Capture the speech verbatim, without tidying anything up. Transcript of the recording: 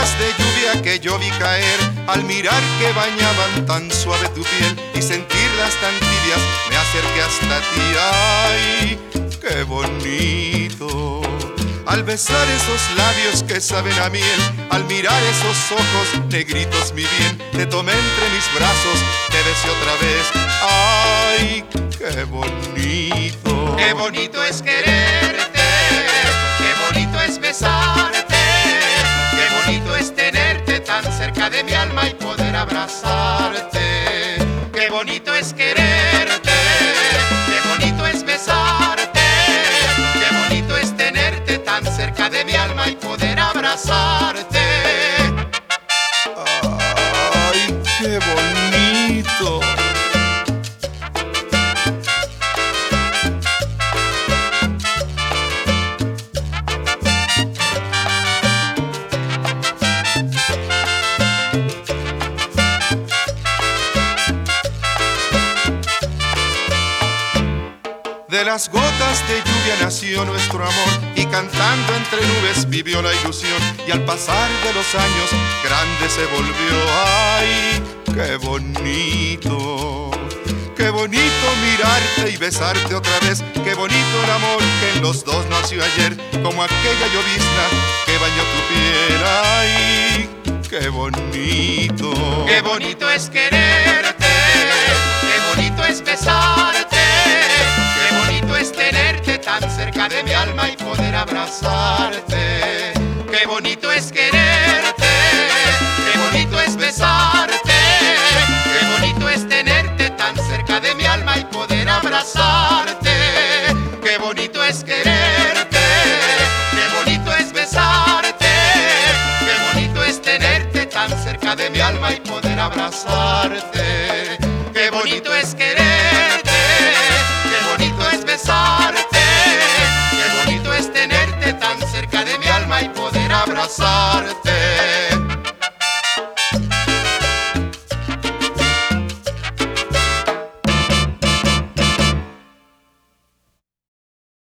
gotas de lluvia que yo vi caer al mirar que bañaban tan suave tu piel y sentirlas tan tibias, me acerqué hasta ti. ¡Ay, qué bonito! Al besar esos labios que saben a miel, al mirar esos ojos negritos, mi bien, te tomé entre mis brazos, te besé otra vez. ¡Ay, qué bonito! Qué bonito es quererte, qué bonito es besarte, qué bonito es tenerte tan cerca de mi alma y poder abrazarte. Qué bonito es quererte, qué bonito es besarte, qué bonito es tenerte tan cerca de mi alma y poder abrazarte. ¡Ay, qué bonito! De las gotas de lluvia nació nuestro amor y cantando entre nubes vivió la ilusión, y al pasar de los años grande se volvió. ¡Ay, qué bonito! Qué bonito mirarte y besarte otra vez, qué bonito el amor que en los dos nació ayer, como aquella llovizna que bañó tu piel. ¡Ay, qué bonito! Qué bonito es quererte, qué bonito es besarte, qué bonito es tenerte tan cerca de mi alma y poder abrazarte. Qué bonito es quererte, qué bonito es besarte, qué bonito es tenerte tan cerca de mi alma y poder abrazarte. Qué bonito es quererte, qué bonito es besarte, qué bonito es tenerte tan cerca de mi alma y poder abrazarte. Qué bonito es quererte, qué bonito es besarte, qué bonito es tenerte tan cerca de mi alma y poder abrazarte.